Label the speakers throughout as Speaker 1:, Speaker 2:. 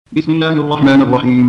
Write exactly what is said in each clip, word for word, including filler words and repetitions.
Speaker 1: بسم الله الرحمن الرحيم.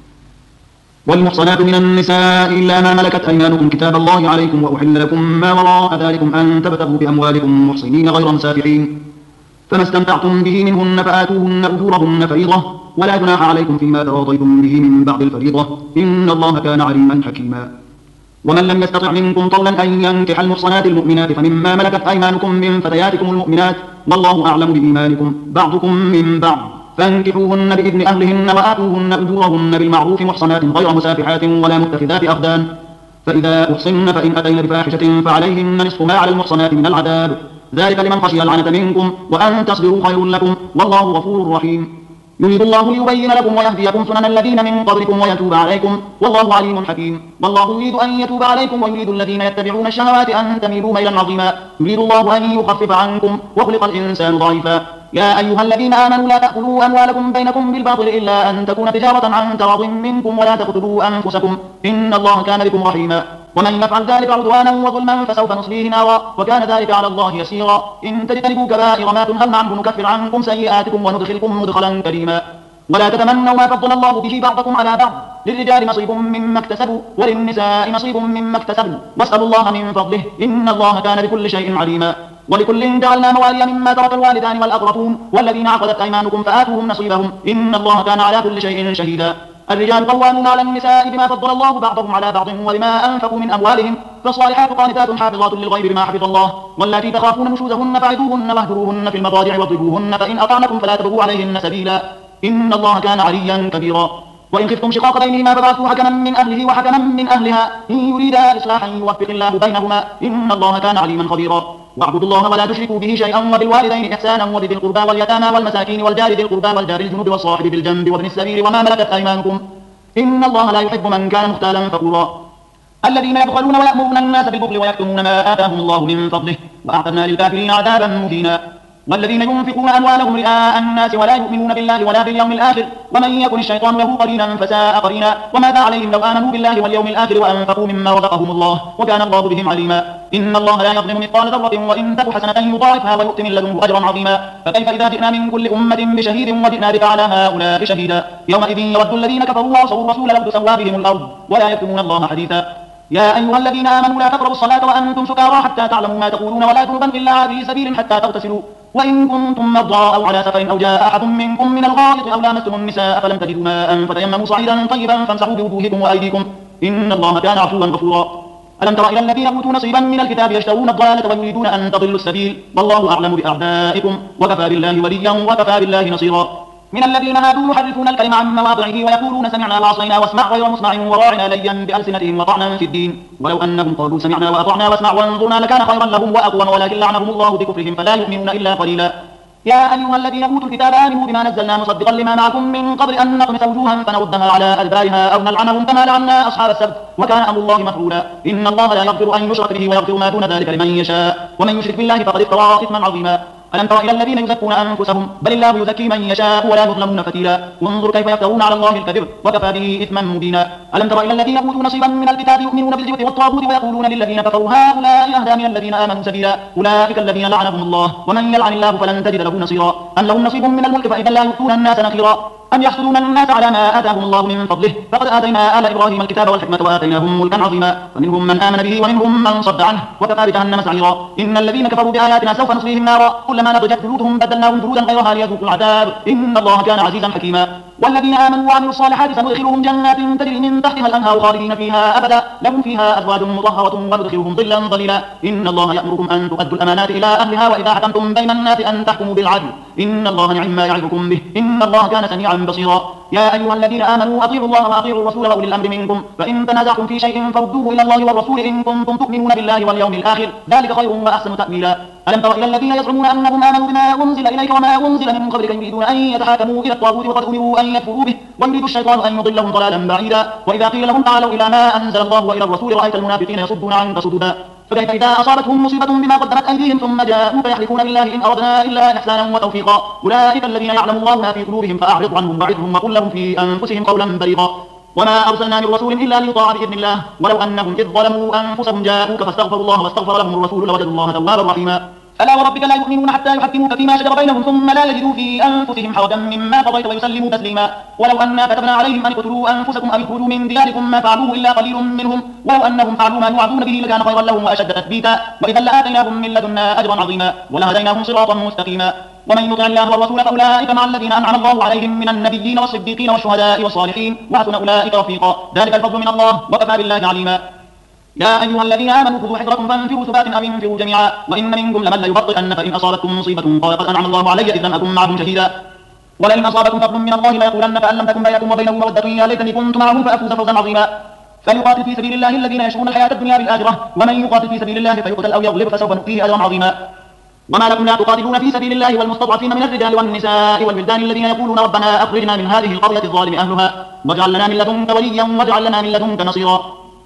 Speaker 1: والمحصنات من النساء إلا ما ملكت أيمانكم كتاب الله عليكم وأحل لكم ما وراء ذلكم أن تبتغوا بأموالكم محصنين غير مسافحين، فما استمتعتم به منهن فآتوهن أجورهن فريضة، ولا جناح عليكم فيما تراضيتم به من بعد الفريضة، إن الله كان عليما حكيما. ومن لم يستطع منكم طولا أن ينكح المحصنات المؤمنات فمما ملكت أيمانكم من فتياتكم المؤمنات، والله أعلم بإيمانكم بعضكم من بعض، فانكحوهن بإذن أهلهن وآتوهن أجورهن بالمعروف محصنات غير مسافحات ولا متخذات أخدان، فإذا أحصن فإن أتين بفاحشة فعليهن نصف ما على المحصنات من العذاب، ذلك لمن خشي العنة منكم، وأن تصبروا خير لكم، والله غفور رحيم. يريد الله ليبين لكم ويهديكم سنن الذين من قبلكم ويتوب عليكم، والله عليم حكيم. والله يريد أن يتوب عليكم ويريد الذين يتبعون الشهوات أن تميلوا ميلا عظيما، يريد الله أن يخفف عنكم وخلق الإنسان ضعيفا. يا أيها الذين آمنوا لا تأكلوا أموالكم بينكم بالباطل إلا أن تكون تجارة عن تراض منكم ولا تقتلوا أنفسكم، إن الله كان بكم رحيما. ومن يفعل ذلك عدوانا وظلما فسوف نصليه نارا، وكان ذلك على الله يسيرا. إن تجتنبوا كبائر ما تنهون عنه نكفر عنكم سيئاتكم وندخلكم مدخلا كريما. ولا تتمنوا ما فضل الله به بعضكم على بعض، للرجال نصيب مما اكتسبوا وللنساء نصيب مما اكتسبوا، واسألوا الله من فضله، إن الله كان بكل شيء عليما. ولكل جعلنا موالي مما ترك الوالدان والأقربون والذين عقدت أيمانكم فآتوهم نصيبهم، إن الله كان على كل شيء شهيدا. الرجال قوامون على النساء بما فضل الله بعضهم على بعض وبما أنفقوا من أموالهم، فالصالحات قانتات حافظات للغيب بما حفظ الله، واللاتي تخافون نشوزهن فعظوهن واهجروهن في المضاجع واضربوهن، فإن أطعنكم فلا تبغوا عليهن سبيلا، إن الله كان عليا كبيرا. وإن خفتم شقاق بينهما فبعثوا حكما من أهله وحكما من أهلها إن يريدا إصلاحا يوفق الله بينهما، إن الله كان عليما خبيرا. واعبدوا الله ولا تشركوا به شيئا وبالوالدين إحسانا وبذي القربى واليتامى والمساكين والجار ذي القربى والجار الجنوب والصاحب بالجنب وابن السبيل وما ملكت أيمانكم، إن الله لا يحب من كان مختالا فخورا. الذين يبخلون ويأمرون الناس بالبخل ويكتمون ما آتاهم الله من فضله، وأعتدنا للكافرين عذابا مهينا. والذين ينفقون أموالهم رئاء الناس ولا يؤمنون بالله ولا باليوم الآخر، ومن يكن الشيطان له قرينا فساء قرينا. وماذا عليهم لو آمنوا بالله واليوم الآخر وأنفقوا مما رزقهم الله، وكان الله بهم عليما. إن الله لا يظلم مثقال ذرة وإن تك حسنة يضاعفها ويؤت من لدنه أجرا عظيما. فكيف إذا جئنا من كل أمة بشهيد وجئنا بك على هؤلاء شهيدا، يومئذ يود الذين كفروا وعصوا الرسول لو تسوى بهم الأرض ولا يكتمون الله حديثا. يا أيها الذين آمنوا لا تقربوا الصلاة وأنتم سكارى حتى تعلموا ما تقولون ولا جنبا إلا عابري سبيل حتى تغتسلوا، وإن كنتم مرضى أو على سفر أو جاء أحد منكم من الغائط أو لامستم النساء فلم تجدوا ماء فتيمموا صعيدا طيبا فامسحوا بوجوهكم وأيديكم، إن الله كان عفوا غفورا. ألم تر إلى الذين أوتوا نصيبا من الكتاب يشترون الضلالة ويريدون أن تضلوا السبيل، والله أعلم بأعدائكم وكفى بالله وليا وكفى بالله نصيرا. من الذين هادوا يحرفون الكلم عن مواضعه ويقولون سمعنا وعصينا واسمع غير مسمع وراعنا ليا بألسنتهم وطعنا في الدين، ولو أنهم قالوا سمعنا وأطعنا واسمع وانظرنا لكان خيرا لهم وأقوم، ولكن لعنهم الله بكفرهم فلا يؤمنون إلا قليلا. يا أيها الذين أوتوا الكتاب آمنوا بما نزلنا مصدقا لما معكم من قبل أن نطمس وجوها فنردها على أدبارها أو نلعنهم كما لعنا أصحاب السبت، وكان أمر الله مفعولا. إن الله لا يغفر أن يشرك به ويغفر ما دون ذلك لمن يشاء، ومن يشرك بالله فقد افترى إثما عظيما. ألم تر إلى الذين يزكون أنفسهم بل الله يزكي من يشاء ولا يظلمون فتيلا، وانظر كيف يفترون على الله الكذب وكفى به إثما مبينا. ألم تر إلى الذين أوتوا نصيبا من الكتاب يؤمنون بالجبت والطاغوت ويقولون للذين كفروا هؤلاء أهدى من الذين آمنوا سبيلا، أولئك الذين لعنهم الله ومن يلعن الله فلن تجد له نصيرا. أم لهم نصيب من الملك فإذا لا يؤتون الناس نقيرا، أم يحسدون الناس على ما آتاهم الله من فضله، فقد آتينا آل إبراهيم الكتاب والحكمة وآتيناهم ملكا عظيما، فمنهم من آمن به ومنهم من صد عنه وكفى بجهنم سعيرا. إن الذين كفروا بآياتنا سوف نصليهم نارا كلما نضجت جلودهم بدلناهم جلودا غيرها ليذوقوا العذاب، إن الله كان عزيزا حكيما. والذين آمنوا وعملوا الصالحات سندخلهم جنات تجري من تحتها الأنهار خالدين فيها أبدا، لهم فيها أزواج مطهرة وندخلهم ظلا ظليلا. إن الله يأمركم أن تؤدوا الأمانات إلى أهلها وإذا حكمتم بين الناس أن تحكموا بالعدل، إن الله نعم ما يعظكم به، إن الله كان سميعا بصيرا. يا أيها الذين آمنوا أطيعوا الله وأطيعوا الرسول وأولي الأمر منكم، فإن تنازعتم في شيء فردوه إلى الله والرسول إن كنتم تؤمنون بالله واليوم الآخر، ذلك خير وأحسن تأويلا. ألم تر إلى الذين يزعمون أنهم آمنوا بما أنزل إليك وما أنزل من قبلك يريدون أن يتحاكموا إلى الطاغوت وقد أمروا أن يكفروا به، ويريد الشيطان أن يضلهم ضلالا بعيدا. وإذا قيل لهم تعالوا إلى ما أنزل الله وإلى الرسول رأيت المنافقين يصدون عنك صدودا. فكيف إذا أصابتهم مصيبة بما قدمت أيديهم ثم جاءوا فيحلفون بالله إن أردنا إلا إحسانا وتوفيقا، أولئك الذين يعلم الله ما في قلوبهم فأعرض عنهم وعظهم وقل لهم في أنفسهم قولا بليغا. وما أرسلنا من رسول إلا ليطاع بإذن الله، ولو أنهم إذ ظلموا أنفسهم جاءوك فاستغفروا الله واستغفر لهم الرسول لوجدوا الله توابا رحيما. فلا وربك لا يؤمنون حتى يحكموك فيما شجر بينهم ثم لا يجدوا في أنفسهم حرجا مما قضيت ويسلموا تسليما ولو أنا كتبنا عليهم أن اقتلوا أنفسكم أو اخرجوا من دياركم ما فعلوه إلا قليل منهم ولو أنهم فعلوا ما يوعدون به لكان خيرا لهم وأشد تثبيتا وإذا لآتيناهم من لدنا أجرا عظيما ولهديناهم صراطا مستقيما ومن يطع الله والرسول فأولئك مع الذين أنعم الله عليهم من النبيين والصديقين والشهداء والصالحين وحسن أولئك رفيقا ذلك الفضل من الله وكفى بالله عليما يا أيها الذين آمنوا خذوا حذركم فانفروا ثبات أو انفروا جميعا وإن منكم لمن ليبطئن فإن أصابتكم مصيبة قال قد أنعم الله علي إذ لم أكن معهم شهيدا ولئن أصابكم فضل من الله ليقولن كأن لم تكن بينكم وبينه مودة يا ليتني كنت معهم فأفوز فوزا عظيما فليقاتل في سبيل الله الذين يشرون الحياة الدنيا بالآخرة ومن يقاتل في سبيل الله فيقتل أو يغلب فسوف نؤتيه أجرا عظيما وما لكم لا تقاتلون في سبيل الله والمستضعفين من الرجال والنساء والولدان الذين يقولون ربنا أخرجنا من هذه القرية الظالم أهلها واجعل لنا من لدنك وليا واجعل لنا من لدنك نصيرا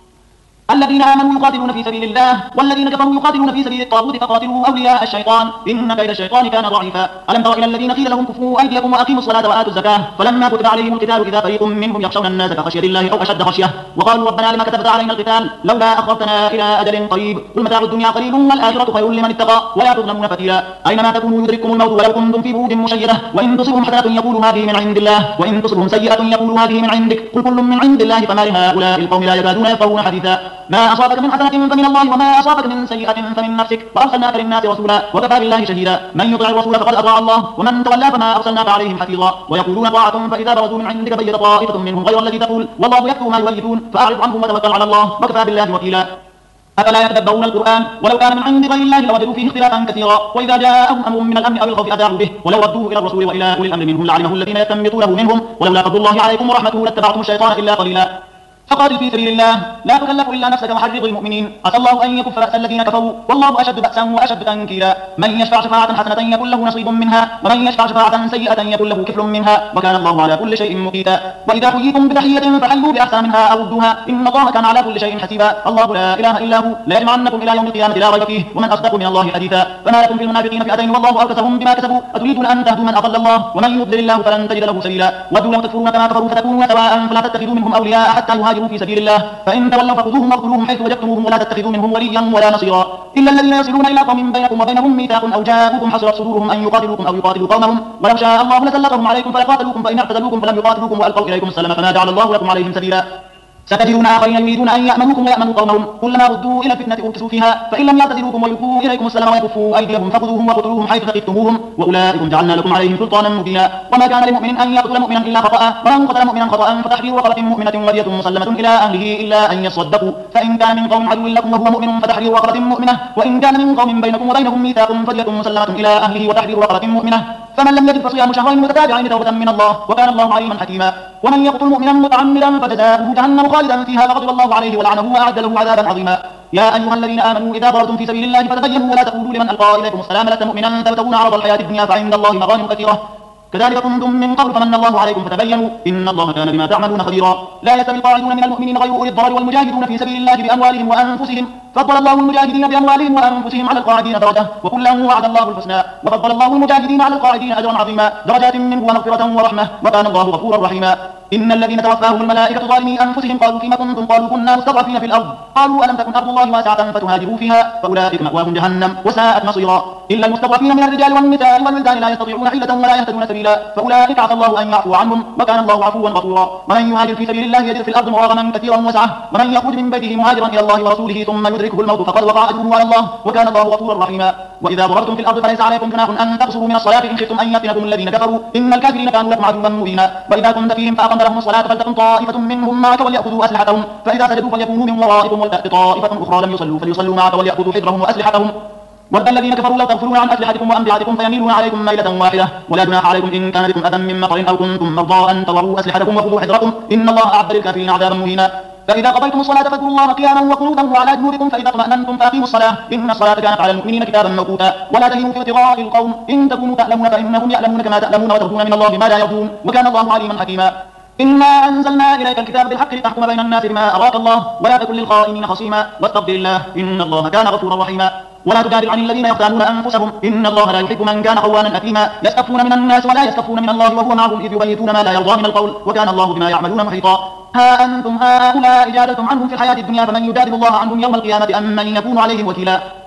Speaker 1: الذين آمنوا يقاتلون في سبيل الله والذين كفروا يقاتلون في سبيل الطاغوت فقاتلوا أولياء الشيطان إن كيد الشيطان كان ضعيفا ألم تر إلى الذين قيل لهم كفوا أيديكم وأقيموا الصلاة وآتوا الزكاة فلما كتب عليهم القتال إذا فريق منهم يخشون الناس كخشية الله أو أشد خشية وقالوا ربنا لما كتبت علينا القتال لولا أخرتنا إلى أجل قريب قل متاع الدنيا قليل والآخرة خير لمن اتقى ولا تظلمون فتيلا أينما تكونوا يدرككم الموت ولو كنتم في بروج مشيدة وإن تصبهم حسنة يقولوا هذه من عند الله وإن تصبهم سيئة يقولوا هذه من عندك قل كل من عند الله فما لهؤلاء القوم لا يكادون يفقهون حديثا ما أصابك من حسنة فمن الله وما أصابك من سيئة فمن نفسك وأرسلناك للناس رسولا وكفى بالله شهيدا من يطع الرسول فقد أطاع الله ومن تولى فما أرسلناك عليهم حفيظا ويقولون طاعة فإذا برزوا من عندك بيت طائفة منهم غير الذي تقول والله يكتب ما يولدون فأعرض عنهم وتوكل على الله وكفى بالله وكيلا أفلا يتدبرون القرآن ولو كان من عند غير الله لوجدوا فيه اختلافا كثيرا وإذا جاءهم أمر من الأمن أو الخوف أذاعوا به ولو ردوه إلى الرسول وإلى أولي الأمر منهم لعلمه الذين يستنبطونه منهم ولولا فضل الله عليكم ورحمته لاتبعتم الشيطان إلا قليلا فقاتل في سبيل الله لا تكلف إلا نفسك وحرض المؤمنين عسى الله أن يكف بأس الذين كفروا والله أشد بأسا وأشد تنكيلا من يشفع شفاعة حسنة يكن له نصيب منها ومن يشفع شفاعة سيئة يكن له كفل منها وكان الله على كل شيء مقيتا وإذا حييتم بتحية فحيوا بأحسن منها أو ردوها إن الله كان على كل شيء حسيبا الله لا إله إلا هو لا يجمعنكم إلى يوم القيامة لا ريب فيه ومن أصدق من الله حديثا فما لكم في المنافقين فئتين والله أركسهم بما كسبوا أتريدون أن تهدوا من أضل الله ومن يضلل الله فلن تجد له سبيلا ودوا لو تكفرون كما كفروا فتكونون سواء فلا تتخذوا منهم أولياء حتى يهاجروا في سبيل الله فإن تولوا فخذوهم واقتلوهم حيث وجدتموهم ولا تتخذوا منهم وليا ولا نصيرا إلا الذين يصلون إلى قوم بينكم وبينهم ميثاق أو جاءوكم حصرت صدورهم أن يقاتلوكم أو يقاتلوا قومهم ولو شاء الله لسلطهم عليكم فلقاتلوكم فإن اعتزلوكم فلم يقاتلوكم وألقوا إليكم السلام فما جعل الله لكم عليهم سبيلا ستجدون آخرين يريدون أن يأمنوكم ويأمنوا قومهم كلما ردوا إلى الفتنة أركسوا فيها فإن لم يعتزلوكم ويلقوا إليكم السلام ويكفوا أيديهم فخذوهم وقتلوهم حيث ثقفتموهم وأولئكم جعلنا لكم عليهم سلطانا مبينا وما كان لمؤمن أن يقتل مؤمنا إلا خطأ ومن قتل مؤمنا خطأ فتحرير رقبة مؤمنة ودية مسلمة إلى أهله إلا أن يصدقوا فإن كان من قوم عدو لكم وهو مؤمن فتحرير رقبة مؤمنة وإن كان من قوم بينكم وبينهم ميثاق فدية مسلمة إلى أهله وتحرير رقبة مؤمنة فمن لم يجد فصيام شهرين متتابعين توبة من الله وكان الله عليما حكيما ومن يقتل مؤمنا متعمدا فجزاؤه جهنم خالدا فيها وغضب الله عليه ولعنه وأعد له عذابا عظيما يا أيها الذين آمنوا إذا ضربتم في سبيل الله فتبينوا ولا تقولوا لمن ألقى إليكم السلام لست مؤمنا تبتغون عرض الحياة الدنيا فعند الله مغانم كثيرة كذلك كنتم من قبل فمن الله عليكم فتبينوا إن الله كان بما تعملون خبيرا لا يستوي القاعدون من المؤمنين غير أولي الضرر والمجاهدون في سبيل الله بأموالهم وأنفسهم فضل الله المجاهدين بأموالهم وأنفسهم على القاعدين درجة وكلا وعد الله الحسنى وفضل الله المجاهدين على القاعدين أجرا عظيما درجات منه ومغفرة ورحمة وكان الله غفورا رحيما إن الذين توفاهم الملائكة ظالمي أنفسهم قالوا فيما كنتم قالوا كنا مستضعفين في الأرض قالوا ألم تكن أرض الله واسعة فتهاجروا فيها فأولئك مأواهم جهنم وساءت مصيرا إلا المستضعفين من الرجال والنساء والولدان لا يستطيعون حيلة ولا يهتدون سبيلا فأولئك عسى الله أن يعفو عنهم وكان الله عفوا غفورا ومن يهاجر في سبيل الله يجد في الأرض مراغما كثيرا وسعة ومن يخرج من بيته مهاجرا إلى الله ورسوله ثم يدركه الموت فقد وقع أجره على الله وكان الله غفورا رحيما وإذا ضربتم في الأرض فليس عليكم جناح أن تقصروا من الصلاة إن خفتم أن يفتنكم الذين كفروا إن الكافرين كانوا لكم عدوا مبينا وإذا كنت فيهم فأقمت لهم الصلاة فلتقم طائفة منهم معك وليأخذوا أسلحتهم فإذا سجدوا فليكونوا من ورائكم ولتأت طائفة أخرى لم يصلوا فليصلوا معك وليأخذوا حذرهم وأسلحتهم ود الذين كفروا لو تغفلون عن أسلحتكم وأمتعتكم فيميلون عليكم ميلة واحدة ولا جناح عليكم إن كان بكم أذى من مطر أو كنتم مرضى أن تضعوا أسلحتكم وخذوا حذركم إن الله أعد للكافرين عذابا مهينا فإذا قضيتم الصلاة فاذكروا الله قياما وقعودا وعلى جنوبكم فإذا اطمأننتم فأقيموا الصلاة إن الصلاة كانت على المؤمنين كتابا موقوتا ولا تهنوا في ابتغاء القوم إن تكونوا تألمون فإنهم يألمون كما تألمون وترجون من الله ما لا يرجون وكان الله عليما حكيما إنا أنزلنا إليك الكتاب بالحق لتحكم بين الناس بما أراك الله ولا تكن للخائنين خصيما واستغفر الله إن الله كان غفورا رحيما ولا تجادل عن الذين يختانون أنفسهم إن الله لا يحب من كان خوانا أثيما يستخفون من الناس ولا يستخفون من الله وهو معهم إذ يبيتون ما لا يرضى من القول وكان الله بما يعملون محيطا ها أنتم هؤلاء جادلتم عنهم في الحياة الدنيا فمن يجادل الله عنهم يوم القيامة أم من يكون عليهم وكيلا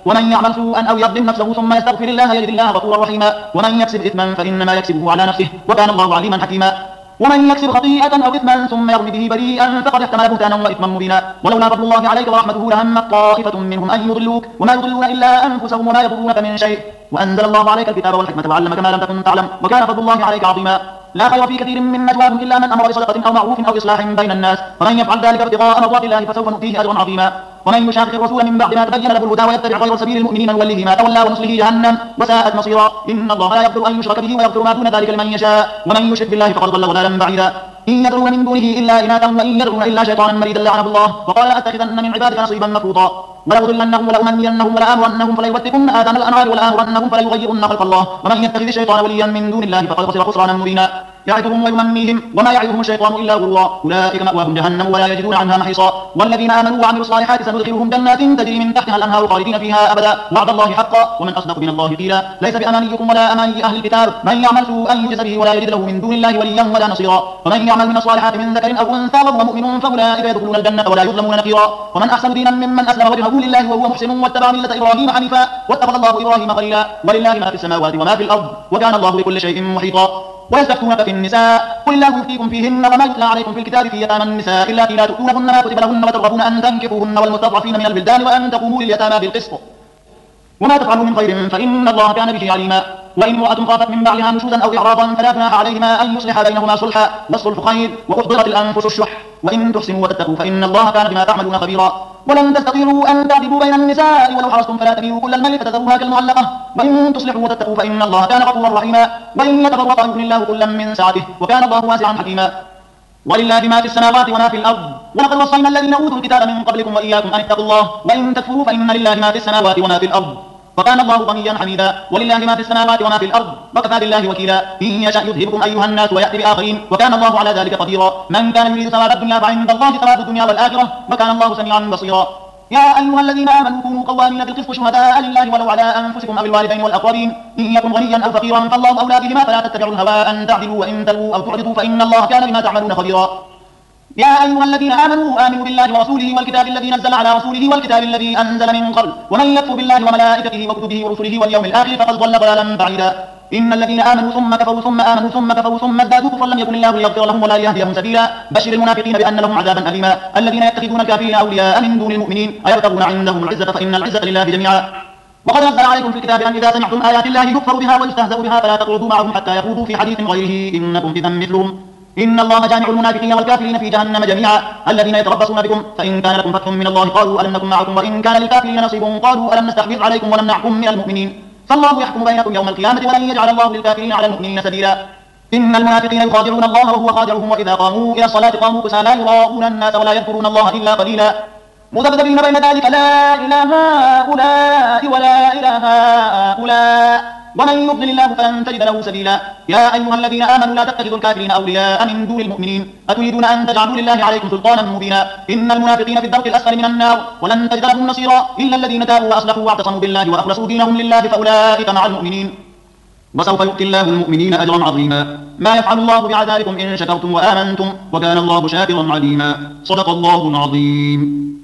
Speaker 1: ومن يعمل سوءا أو يظلم نفسه ثم يستغفر الله يجد الله غفورا رحيما ومن يكسب إثما فإنما يكسبه على نفسه وكان الله عليما حكيما ومن يكسب خطيئة أو إثما ثم يرمي به بريئا فقد احتمل بهتانا وإثما مبينا ولولا فضل الله عليك ورحمته لهمت طائفة منهم أن يضلوك وما يضلون إلا أنفسهم وما يضرونك من شيء وأنزل الله عليك الكتاب والحكمة وعلمك ما لم تكن تعلم وكان فضل الله عليك عظيما لا خير في كثير من نجواهم إلا من أمر بصدقة أو معروف أو إصلاح بين الناس ومن يفعل ذلك ابتغاء مرضات الله فسوف نؤتيه أجرا عظيما ومن يشاقق الرسول من بعد ما تبين له الهدى ويتبع غير سبيل المؤمنين نوله ما تولى ونصله جهنم وساءت مصيرا إن الله لا يغفر أن يشرك به ويغفر ما دون ذلك لمن يشاء ومن يشرك بالله فقد ضل ضلالا بعيدا إن يدعون من دونه إلا إناثا وإن يدعون إلا شيطانا مريدا لعنه الله وقال لأتخذن من عبادك نصيبا مفروضا ولأضلنهم ولأمنينهم ولآمرنهم فليبتكن آذان الأنعام ولآمرنهم فليغيرن خلق الله ومن يتخذ الشيطان وليا من دون الله فقد خسر خسرانا مبينا يعدهم ويمنيهم وما يعدهم الشيطان إلا غرورا أولئك مأواهم جهنم ولا يجدون عنها محيصا والذين آمنوا وعملوا الصالحات سندخلهم جنات تجري من تحتها الأنهار خالدين فيها أبدا وعد الله حقا ومن أصدق من الله قيلا ليس بأمانيكم ولا أماني أهل الكتاب من يعمل سوءا يجز به ولا يجد له من دون الله وليا ولا نصيرا ومن يعمل من الصالحات من ذكر أو أنثى وهو مؤمن فأولئك يدخلون الجنة ولا يظلمون نقيرا ومن أحسن دينا ممن أسلم وجهه لله وهو محسن واتبع ملة إبراهيم حنيفا واتخذ الله إبراهيم خليلا ولله ما في السماوات وما في الأرض وكان الله بكل شيء محيطا ويستفتونك في النساء قل الله يفتيكم فيهن وما يتلى عليكم في الكتاب في يتامى النساء اللاتي لا تؤتونهن ما كتب لهن وترغبون أن تنكحوهن والمستضعفين من البلدان وأن تقوموا لليتامى بالقسط وما تفعلوا من خير فإن الله كان به عليما وإن امرأة خافت من بعلها نشوزا أو إعراضا فلا جناح عليهما أن يصلح بينهما صلحا والصلح خير وأحضرت الأنفس الشح وإن تحسنوا وتتقوا فإن الله كان بما تعملون خبيرا ولن تستطيعوا أن تعدلوا بين النساء ولو حرصتم فلا تميلوا كل الميل فتذروها كالمعلقة وإن تصلحوا وتتقوا فإن الله كان غفورا رحيما وإن يتفرقا يغني الله كلا من سعته وكان الله واسعا حكيما ولله ما في السماوات وما في الأرض ولقد وصينا الذين أوتوا الكتاب من قبلكم وإياكم أن اتقوا الله وإن تكفروا فإن لله ما في السماوات وما في الأرض وكان الله غنيا حميدا ولله ما في السماوات وما في الأرض وكفى بالله وكيلا إن يشأ يذهبكم أيها الناس ويأتي بآخرين وكان الله على ذلك قديرا من كان يريد ثواب الدنيا فعند الله ثواب الدنيا والآخرة وكان الله سميعا بصيرا يا أيها الذين آمنوا كونوا قوامين بالقسط شهداء لله ولو على أنفسكم أو الوالدين والأقربين إن يكن غنيا أو فقيرا فالله أولى بهما فلا تتبعوا الهوى أن تعدلوا وإن تلووا أو تعرضوا فإن الله كان بما تعملون خبيرا يا أيها الذين آمنوا آمنوا بالله ورسوله والكتاب الذي نزل على رسوله والكتاب الذي أنزل من قبل ومن يكفر بالله وملائكته وكتبه ورسله واليوم الآخر فقد ضل ضلالا بعيدا إن الذين آمنوا ثم كفروا ثم آمنوا ثم كفروا ثم ازدادوا كفرا لم يكن الله ليغفر لهم ولا ليهديهم سبيلا بشر المنافقين بأن لهم عذابا أليما الذين يتخذون الكافرين أولياء من دون المؤمنين أيبتغون عندهم العزة فإن العزة لله جميعا وقد نزل عليكم في الكتاب أن إذا سمعتم آيات الله يكفر بها ويستهزأ بها فلا تقعدوا معهم حتى يخوضوا في حديث غيره إنكم إذا مثلهم إن الله جامع المنافقين والكافرين في جهنم جميعا الذين يتربصون بكم فإن كان لكم فتح من الله قالوا ألم نكن معكم وإن كان للكافرين نصيب قالوا ألم نستحوذ عليكم ونمنعكم من المؤمنين فالله يحكم بينكم يوم القيامة ولن يجعل الله للكافرين على المؤمنين سبيلا إن المنافقين يخادعون الله وهو خادعهم وإذا قاموا إلى الصلاة قاموا كسالى يراءون الناس ولا يذكرون الله إلا قليلا مذبذبين بين ذلك لا إله هؤلاء ولا إله هؤلاء ومن يضلل الله فلن تجد له سبيلا يا أيها الذين آمنوا لا تتخذوا الكافرين أولياء من دون المؤمنين أتريدون أن تجعلوا لله عليكم سلطانا مبينا إن المنافقين في الدرك الأسفل من النار ولن تجد لهم نصيرا إلا الذين تابوا وأصلحوا واعتصموا بالله وأخلصوا دينهم لله فأولئك مع المؤمنين وسوف يؤتي الله المؤمنين أجرا عظيما ما يفعل الله بعذابكم إن شكرتم وآمنتم وكان الله شاكرا عليما صدق الله العظيم.